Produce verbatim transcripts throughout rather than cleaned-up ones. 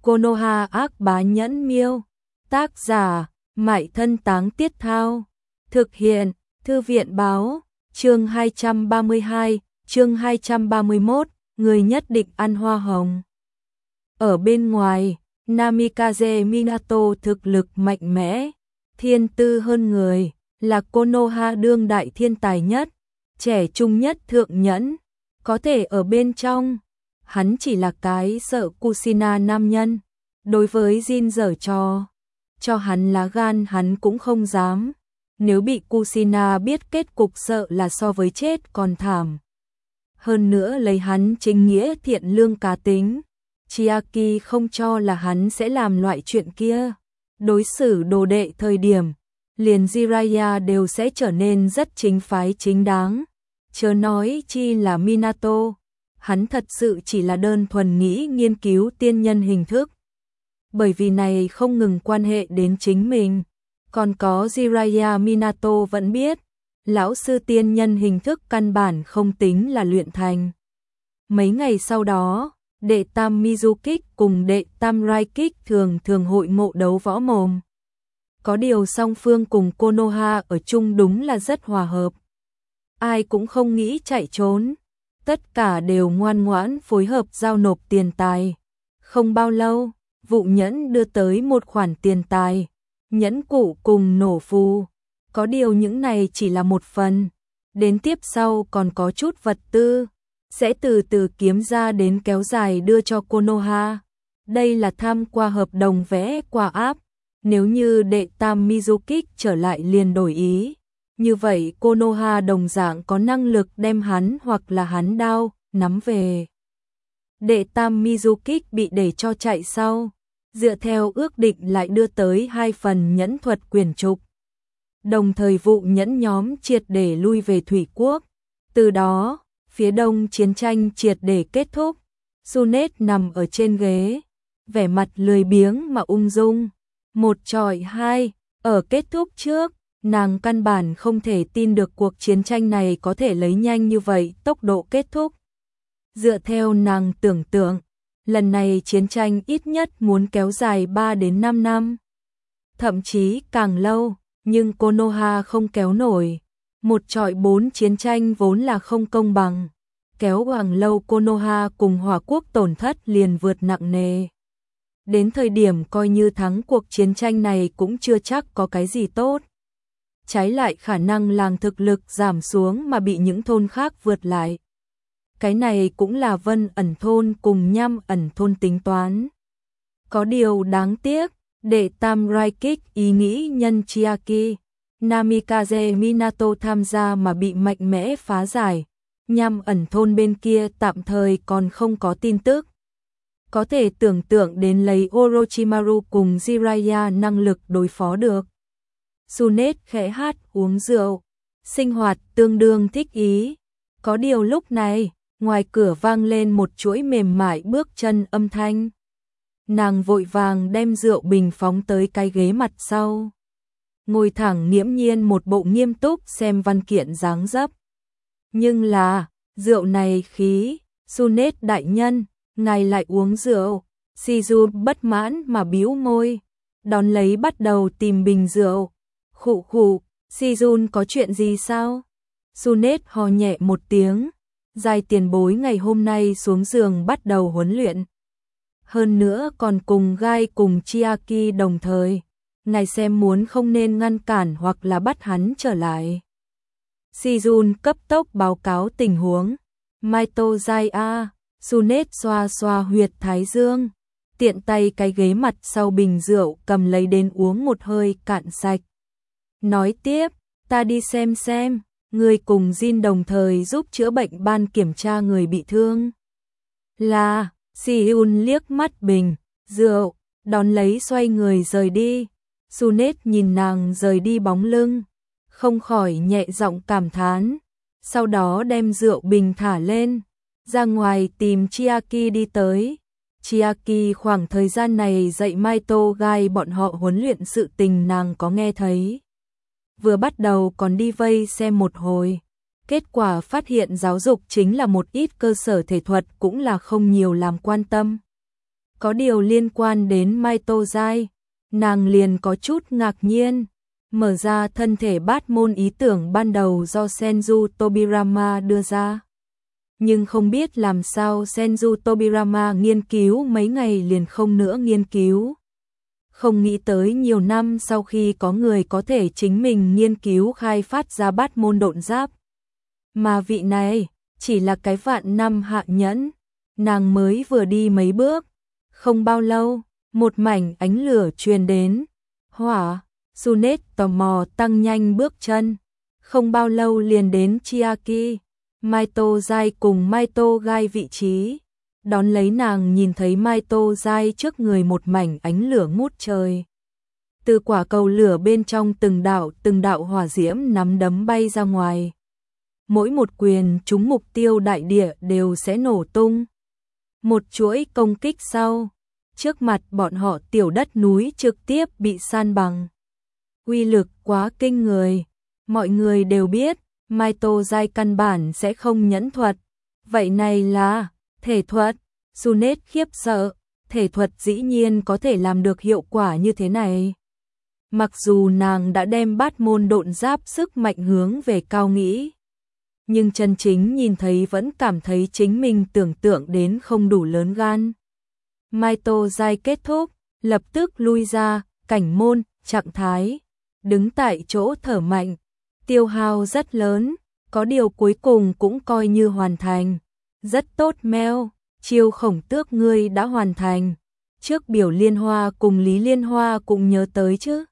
Konoha ác bá nhẫn miêu. Tác giả, Mại Thân Táng Tiết Thao. Thực hiện, Thư viện báo. Chương hai trăm ba mươi hai, chương hai trăm ba mươi mốt, người nhất định ăn hoa hồng. Ở bên ngoài, Namikaze Minato thực lực mạnh mẽ, thiên tư hơn người, là Konoha đương đại thiên tài nhất, trẻ trung nhất thượng nhẫn, có thể ở bên trong. Hắn chỉ là cái sợ Kushina nam nhân, đối với Jin giở trò, cho hắn lá gan hắn cũng không dám. Nếu bị Kushina biết kết cục sợ là so với chết còn thảm. Hơn nữa lấy hắn chính nghĩa thiện lương cá tính, Chiaki không cho là hắn sẽ làm loại chuyện kia. Đối xử đồ đệ thời điểm, liền Jiraiya đều sẽ trở nên rất chính phái chính đáng. Chớ nói chi là Minato, hắn thật sự chỉ là đơn thuần nghĩ nghiên cứu tiên nhân hình thức. Bởi vì này không ngừng quan hệ đến chính mình. Còn có Jiraiya Minato vẫn biết, lão sư tiên nhân hình thức căn bản không tính là luyện thành. Mấy ngày sau đó, đệ tam Mizukik cùng đệ tam Raikik thường thường hội ngộ đấu võ mồm. Có điều song phương cùng Konoha ở chung đúng là rất hòa hợp. Ai cũng không nghĩ chạy trốn, tất cả đều ngoan ngoãn phối hợp giao nộp tiền tài. Không bao lâu, vụ nhẫn đưa tới một khoản tiền tài. Nhẫn cụ cùng nổ phù, có điều những này chỉ là một phần, đến tiếp sau còn có chút vật tư, sẽ từ từ kiếm ra đến kéo dài đưa cho Konoha. Đây là tham qua hợp đồng vẽ qua áp, nếu như đệ tam Mizukik trở lại liền đổi ý, như vậy Konoha đồng dạng có năng lực đem hắn hoặc là hắn đao, nắm về. Đệ tam Mizukik bị để cho chạy sau. Dựa theo ước định lại đưa tới hai phần nhẫn thuật quyền trục. Đồng thời vụ nhẫn nhóm triệt để lui về Thủy Quốc. Từ đó, phía đông chiến tranh triệt để kết thúc. Sunet nằm ở trên ghế, vẻ mặt lười biếng mà ung dung. Một chọi hai, ở kết thúc trước, nàng căn bản không thể tin được cuộc chiến tranh này có thể lấy nhanh như vậy tốc độ kết thúc. Dựa theo nàng tưởng tượng, lần này chiến tranh ít nhất muốn kéo dài ba đến năm năm. Thậm chí càng lâu, nhưng Konoha không kéo nổi. Một chọi bốn chiến tranh vốn là không công bằng. Kéo càng lâu Konoha cùng Hỏa Quốc tổn thất liền vượt nặng nề. Đến thời điểm coi như thắng cuộc chiến tranh này cũng chưa chắc có cái gì tốt. Trái lại khả năng làng thực lực giảm xuống mà bị những thôn khác vượt lại. Cái này cũng là Vân ẩn thôn cùng Nham ẩn thôn tính toán. Có điều đáng tiếc, đệ tam Raikik ý nghĩ nhân Chiaki, Namikaze Minato tham gia mà bị mạnh mẽ phá giải. Nham ẩn thôn bên kia tạm thời còn không có tin tức. Có thể tưởng tượng đến lấy Orochimaru cùng Jiraiya năng lực đối phó được. Sunet khẽ hát uống rượu, sinh hoạt tương đương thích ý. Có điều lúc này, ngoài cửa vang lên một chuỗi mềm mại bước chân âm thanh. Nàng vội vàng đem rượu bình phóng tới cái ghế mặt sau. Ngồi thẳng nghiễm nhiên một bộ nghiêm túc xem văn kiện dáng dấp. Nhưng là, rượu này khí, Sunet đại nhân, ngài lại uống rượu. Shizun bất mãn mà bĩu môi, đón lấy bắt đầu tìm bình rượu. Khụ khụ, Shizun có chuyện gì sao? Sunet hò nhẹ một tiếng. Giai tiền bối ngày hôm nay xuống giường bắt đầu huấn luyện. Hơn nữa còn cùng Gai cùng Chiaki đồng thời. Ngài xem muốn không nên ngăn cản hoặc là bắt hắn trở lại. Shizun cấp tốc báo cáo tình huống. Maito Giai a, Sunet xoa xoa huyệt thái dương. Tiện tay cái ghế mặt sau bình rượu cầm lấy đến uống một hơi cạn sạch. Nói tiếp, ta đi xem xem. Người cùng Jin đồng thời giúp chữa bệnh ban kiểm tra người bị thương. Là, Si-eun liếc mắt bình, rượu, đón lấy xoay người rời đi. Sunet nhìn nàng rời đi bóng lưng, không khỏi nhẹ giọng cảm thán. Sau đó đem rượu bình thả lên, ra ngoài tìm Chiaki đi tới. Chiaki khoảng thời gian này dạy Maito Gai bọn họ huấn luyện sự tình nàng có nghe thấy. Vừa bắt đầu còn đi vây xem một hồi, kết quả phát hiện giáo dục chính là một ít cơ sở thể thuật cũng là không nhiều làm quan tâm. Có điều liên quan đến Mai Tô Giai, nàng liền có chút ngạc nhiên, mở ra thân thể bát môn ý tưởng ban đầu do Senju Tobirama đưa ra. Nhưng không biết làm sao Senju Tobirama nghiên cứu mấy ngày liền không nữa nghiên cứu. Không nghĩ tới nhiều năm sau khi có người có thể chính mình nghiên cứu khai phát ra bát môn độn giáp. Mà vị này, chỉ là cái vạn năm hạ nhẫn, nàng mới vừa đi mấy bước. Không bao lâu, một mảnh ánh lửa truyền đến. Hỏa, Sunet tò mò tăng nhanh bước chân. Không bao lâu liền đến Chiaki, Mai Tô Giai cùng Mai Tô Gai vị trí. Đón lấy nàng nhìn thấy Mai Tô Giai trước người một mảnh ánh lửa ngút trời. Từ quả cầu lửa bên trong từng đạo từng đạo hỏa diễm nắm đấm bay ra ngoài. Mỗi một quyền trúng mục tiêu đại địa đều sẽ nổ tung. Một chuỗi công kích sau, trước mặt bọn họ tiểu đất núi trực tiếp bị san bằng. Uy lực quá kinh người, mọi người đều biết, Mai Tô Giai căn bản sẽ không nhẫn thuật. Vậy này là thể thuật. Sunet khiếp sợ, thể thuật dĩ nhiên có thể làm được hiệu quả như thế này. Mặc dù nàng đã đem bát môn độn giáp sức mạnh hướng về cao nghĩ, nhưng chân chính nhìn thấy vẫn cảm thấy chính mình tưởng tượng đến không đủ lớn gan. Mai Tô Giai kết thúc, lập tức lui ra, cảnh môn, trạng thái, đứng tại chỗ thở mạnh, tiêu hao rất lớn, có điều cuối cùng cũng coi như hoàn thành. Rất tốt Mel, chiêu khổng tước ngươi đã hoàn thành, trước biểu Liên Hoa cùng Lý Liên Hoa cũng nhớ tới chứ.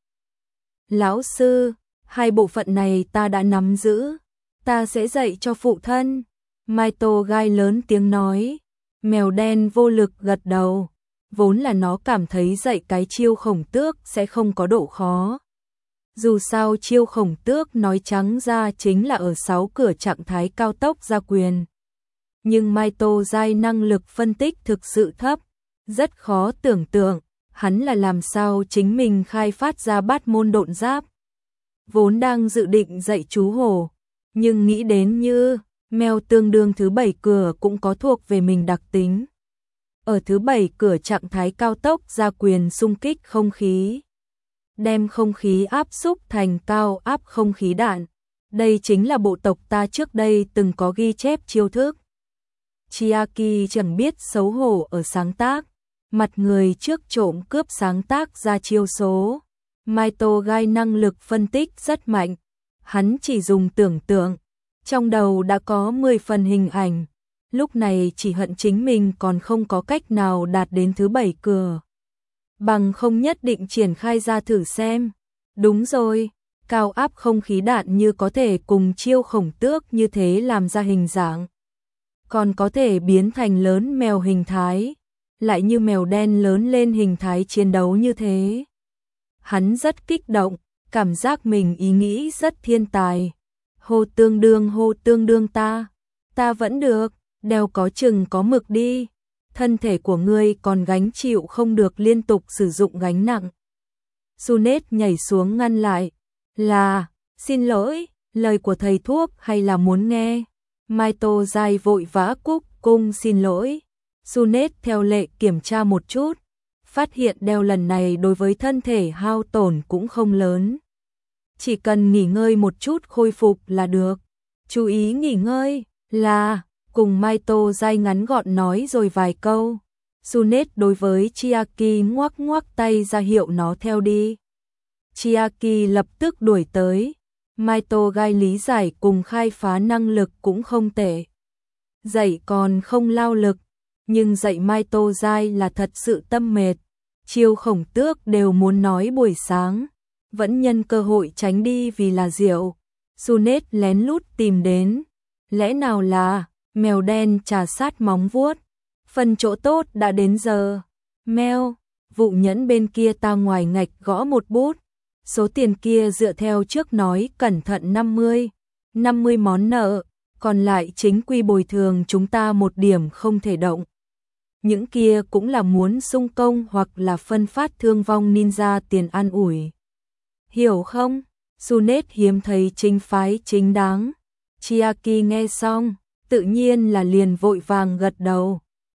Lão sư, hai bộ phận này ta đã nắm giữ, ta sẽ dạy cho phụ thân. Mai Tô Gai lớn tiếng nói, mèo đen vô lực gật đầu, vốn là nó cảm thấy dạy cái chiêu khổng tước sẽ không có độ khó. Dù sao chiêu khổng tước nói trắng ra chính là ở sáu cửa trạng thái cao tốc ra quyền. Nhưng Mai Tô Giai năng lực phân tích thực sự thấp, rất khó tưởng tượng, hắn là làm sao chính mình khai phát ra bát môn độn giáp. Vốn đang dự định dạy chú hổ, nhưng nghĩ đến như, mèo tương đương thứ bảy cửa cũng có thuộc về mình đặc tính. Ở thứ bảy cửa trạng thái cao tốc ra quyền xung kích không khí. Đem không khí áp xúc thành cao áp không khí đạn. Đây chính là bộ tộc ta trước đây từng có ghi chép chiêu thức. Chiaki chẳng biết xấu hổ ở sáng tác, mặt người trước trộm cướp sáng tác ra chiêu số. Mai Tô Gai năng lực phân tích rất mạnh, hắn chỉ dùng tưởng tượng, trong đầu đã có mười phần hình ảnh, lúc này chỉ hận chính mình còn không có cách nào đạt đến thứ bảy cửa. Bằng không nhất định triển khai ra thử xem. Đúng rồi, cao áp không khí đạn như có thể cùng chiêu khổng tước như thế làm ra hình dạng. Còn có thể biến thành lớn mèo hình thái, lại như mèo đen lớn lên hình thái chiến đấu như thế. Hắn rất kích động, cảm giác mình ý nghĩ rất thiên tài. Hô tương đương hô tương đương ta, ta vẫn được, đeo có chừng có mực đi. Thân thể của ngươi còn gánh chịu không được liên tục sử dụng gánh nặng. Sunet nhảy xuống ngăn lại, là, xin lỗi, lời của thầy thuốc hay là muốn nghe. Mai Tô Giai vội vã cúc cung xin lỗi. Sunet theo lệ kiểm tra một chút, phát hiện đeo lần này đối với thân thể hao tổn cũng không lớn. Chỉ cần nghỉ ngơi một chút khôi phục là được. Chú ý nghỉ ngơi, là, cùng Mai Tô Giai ngắn gọn nói rồi vài câu. Sunet đối với Chiaki ngoắc ngoắc tay ra hiệu nó theo đi. Chiaki lập tức đuổi tới. Mai Tô Gai lý giải cùng khai phá năng lực cũng không tệ. Dạy còn không lao lực, nhưng dạy Mai Tô Giai là thật sự tâm mệt. Chiêu khổng tước đều muốn nói buổi sáng, vẫn nhân cơ hội tránh đi vì là rượu. Sunet lén lút tìm đến, lẽ nào là mèo đen trà sát móng vuốt. Phần chỗ tốt đã đến giờ. Mèo, vụ nhẫn bên kia ta ngoài ngạch gõ một bút. Số tiền kia dựa theo trước nói cẩn thận năm mươi, năm mươi món nợ, còn lại chính quy bồi thường chúng ta một điểm không thể động. Những kia cũng là muốn xung công hoặc là phân phát thương vong ninja tiền an ủi. Hiểu không? Sunet hiếm thấy chính phái chính đáng. Chiaki nghe xong, tự nhiên là liền vội vàng gật đầu.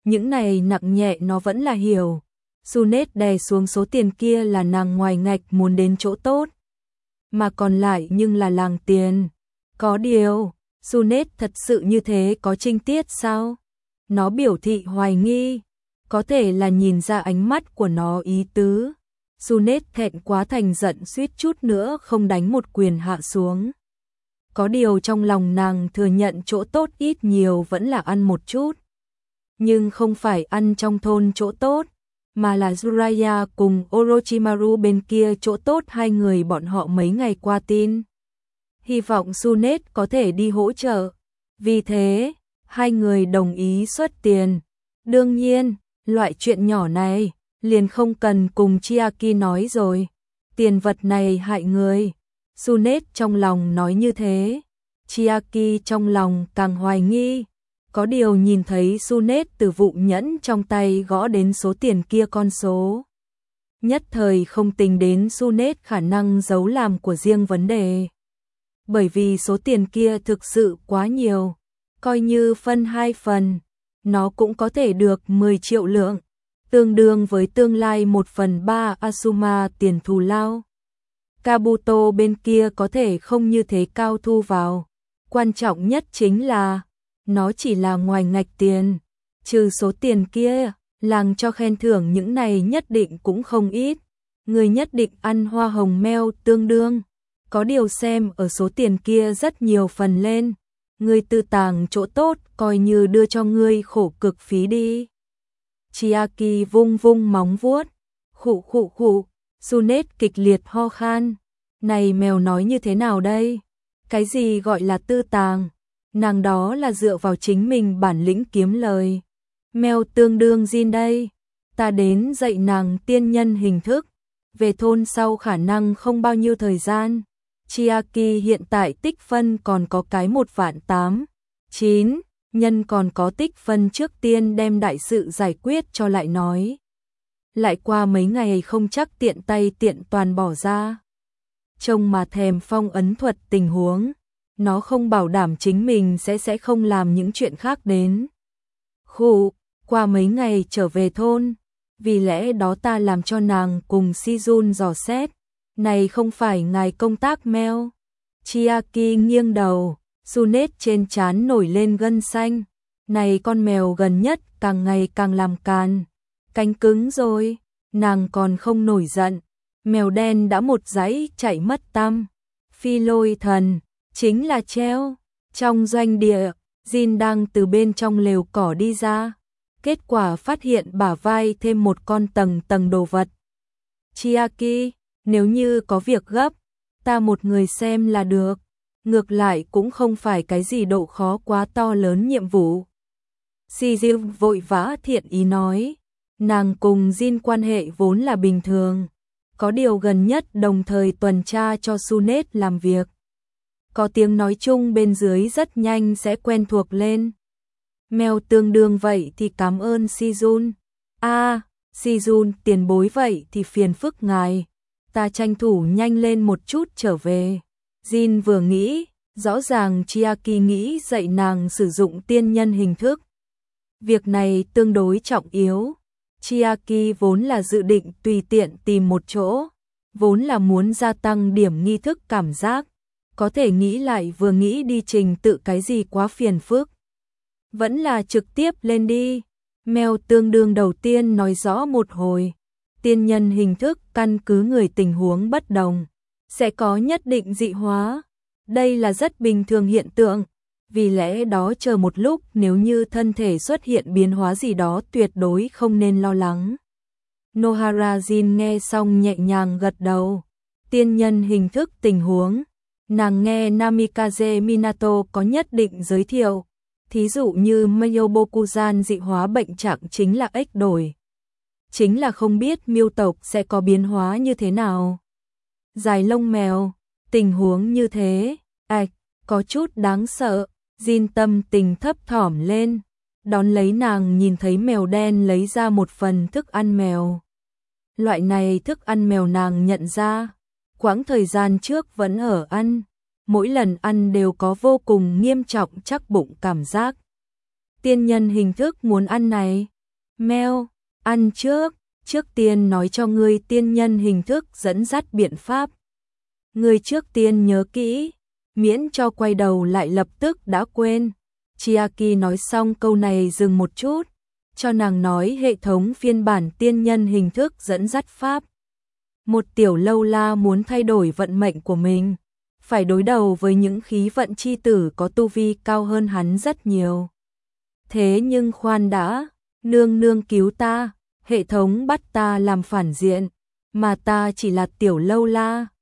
những này nặng nhẹ nó vẫn là hiểu. Sunet đè xuống số tiền kia là nàng ngoài ngạch muốn đến chỗ tốt, mà còn lại nhưng là làng tiền. Có điều, Sunet thật sự như thế có trinh tiết sao? Nó biểu thị hoài nghi, có thể là nhìn ra ánh mắt của nó ý tứ. Sunet thẹn quá thành giận suýt chút nữa không đánh một quyền hạ xuống. Có điều trong lòng nàng thừa nhận chỗ tốt ít nhiều vẫn là ăn một chút. Nhưng không phải ăn trong thôn chỗ tốt, mà là Jiraiya cùng Orochimaru bên kia chỗ tốt hai người bọn họ mấy ngày qua tin. Hy vọng Sunet có thể đi hỗ trợ. Vì thế, hai người đồng ý xuất tiền. Đương nhiên, loại chuyện nhỏ này, liền không cần cùng Chiaki nói rồi. Tiền vật này hại người. Sunet trong lòng nói như thế. Chiaki trong lòng càng hoài nghi. Có điều nhìn thấy Sunet từ vụ nhẫn trong tay gõ đến số tiền kia con số. Nhất thời không tính đến Sunet khả năng giấu làm của riêng vấn đề. Bởi vì số tiền kia thực sự quá nhiều. Coi như phân hai phần, nó cũng có thể được mười triệu lượng. Tương đương với tương lai một phần ba Asuma tiền thù lao. Kabuto bên kia có thể không như thế cao thu vào. Quan trọng nhất chính là nó chỉ là ngoài ngạch tiền. Trừ số tiền kia, làng cho khen thưởng những này nhất định cũng không ít. Người nhất định ăn hoa hồng meo tương đương. Có điều xem ở số tiền kia rất nhiều phần lên. Người tư tàng chỗ tốt coi như đưa cho ngươi khổ cực phí đi. Chiaki vung vung móng vuốt. Khụ khụ khụ. Sunet kịch liệt ho khan. Này mèo nói như thế nào đây? Cái gì gọi là tư tàng? Nàng đó là dựa vào chính mình bản lĩnh kiếm lời. Mèo tương đương Jin đây. Ta đến dạy nàng tiên nhân hình thức. Về thôn sau khả năng không bao nhiêu thời gian. Chiaki hiện tại tích phân còn có cái một vạn tám, chín, nhân còn có tích phân trước tiên đem đại sự giải quyết cho lại nói. Lại qua mấy ngày không chắc tiện tay tiện toàn bỏ ra. Trông mà thèm phong ấn thuật tình huống, nó không bảo đảm chính mình sẽ sẽ không làm những chuyện khác đến. Khụ, qua mấy ngày trở về thôn, vì lẽ đó ta làm cho nàng cùng Sijun dò xét. Này không phải ngài công tác mèo. Chiaki nghiêng đầu, Sunet trên trán nổi lên gân xanh. Này con mèo gần nhất càng ngày càng làm càn. Cánh cứng rồi, nàng còn không nổi giận. Mèo đen đã một dãy chạy mất tăm. Phi lôi thần, chính là treo. Trong doanh địa, Jin đang từ bên trong lều cỏ đi ra. Kết quả phát hiện bả vai thêm một con tầng tầng đồ vật. Chiaki, nếu như có việc gấp, ta một người xem là được. Ngược lại cũng không phải cái gì độ khó quá to lớn nhiệm vụ. Sijun vội vã thiện ý nói. Nàng cùng Jin quan hệ vốn là bình thường. Có điều gần nhất đồng thời tuần tra cho Sunet làm việc. Có tiếng nói chung bên dưới rất nhanh sẽ quen thuộc lên. Mèo tương đương vậy thì cảm ơn Sijun. A, Sijun tiền bối vậy thì phiền phức ngài. Ta tranh thủ nhanh lên một chút trở về. Jin vừa nghĩ, rõ ràng Chiaki nghĩ dạy nàng sử dụng tiên nhân hình thức. Việc này tương đối trọng yếu. Chiaki vốn là dự định tùy tiện tìm một chỗ, vốn là muốn gia tăng điểm nghi thức cảm giác. Có thể nghĩ lại vừa nghĩ đi trình tự cái gì quá phiền phức. Vẫn là trực tiếp lên đi. Mèo tương đương đầu tiên nói rõ một hồi. Tiên nhân hình thức căn cứ người tình huống bất đồng, sẽ có nhất định dị hóa. Đây là rất bình thường hiện tượng. Vì lẽ đó chờ một lúc nếu như thân thể xuất hiện biến hóa gì đó tuyệt đối không nên lo lắng. Nohara Jin nghe xong nhẹ nhàng gật đầu. Tiên nhân hình thức tình huống. Nàng nghe Namikaze Minato có nhất định giới thiệu. Thí dụ như Meiobokuzan dị hóa bệnh trạng chính là ếch đổi. Chính là không biết miêu tộc sẽ có biến hóa như thế nào. Dài lông mèo, tình huống như thế, ạch, có chút đáng sợ. Jin tâm tình thấp thỏm lên. Đón lấy nàng nhìn thấy mèo đen lấy ra một phần thức ăn mèo. Loại này thức ăn mèo nàng nhận ra. Quãng thời gian trước vẫn ở ăn. Mỗi lần ăn đều có vô cùng nghiêm trọng chắc bụng cảm giác. Tiên nhân hình thức muốn ăn này. Mèo, ăn trước, trước tiên nói cho ngươi tiên nhân hình thức dẫn dắt biện pháp. Ngươi trước tiên nhớ kỹ, miễn cho quay đầu lại lập tức đã quên. Chiaki nói xong câu này dừng một chút, cho nàng nói hệ thống phiên bản tiên nhân hình thức dẫn dắt pháp. Một tiểu lâu la muốn thay đổi vận mệnh của mình, phải đối đầu với những khí vận chi tử có tu vi cao hơn hắn rất nhiều. Thế nhưng khoan đã, nương nương cứu ta, hệ thống bắt ta làm phản diện, mà ta chỉ là tiểu lâu la,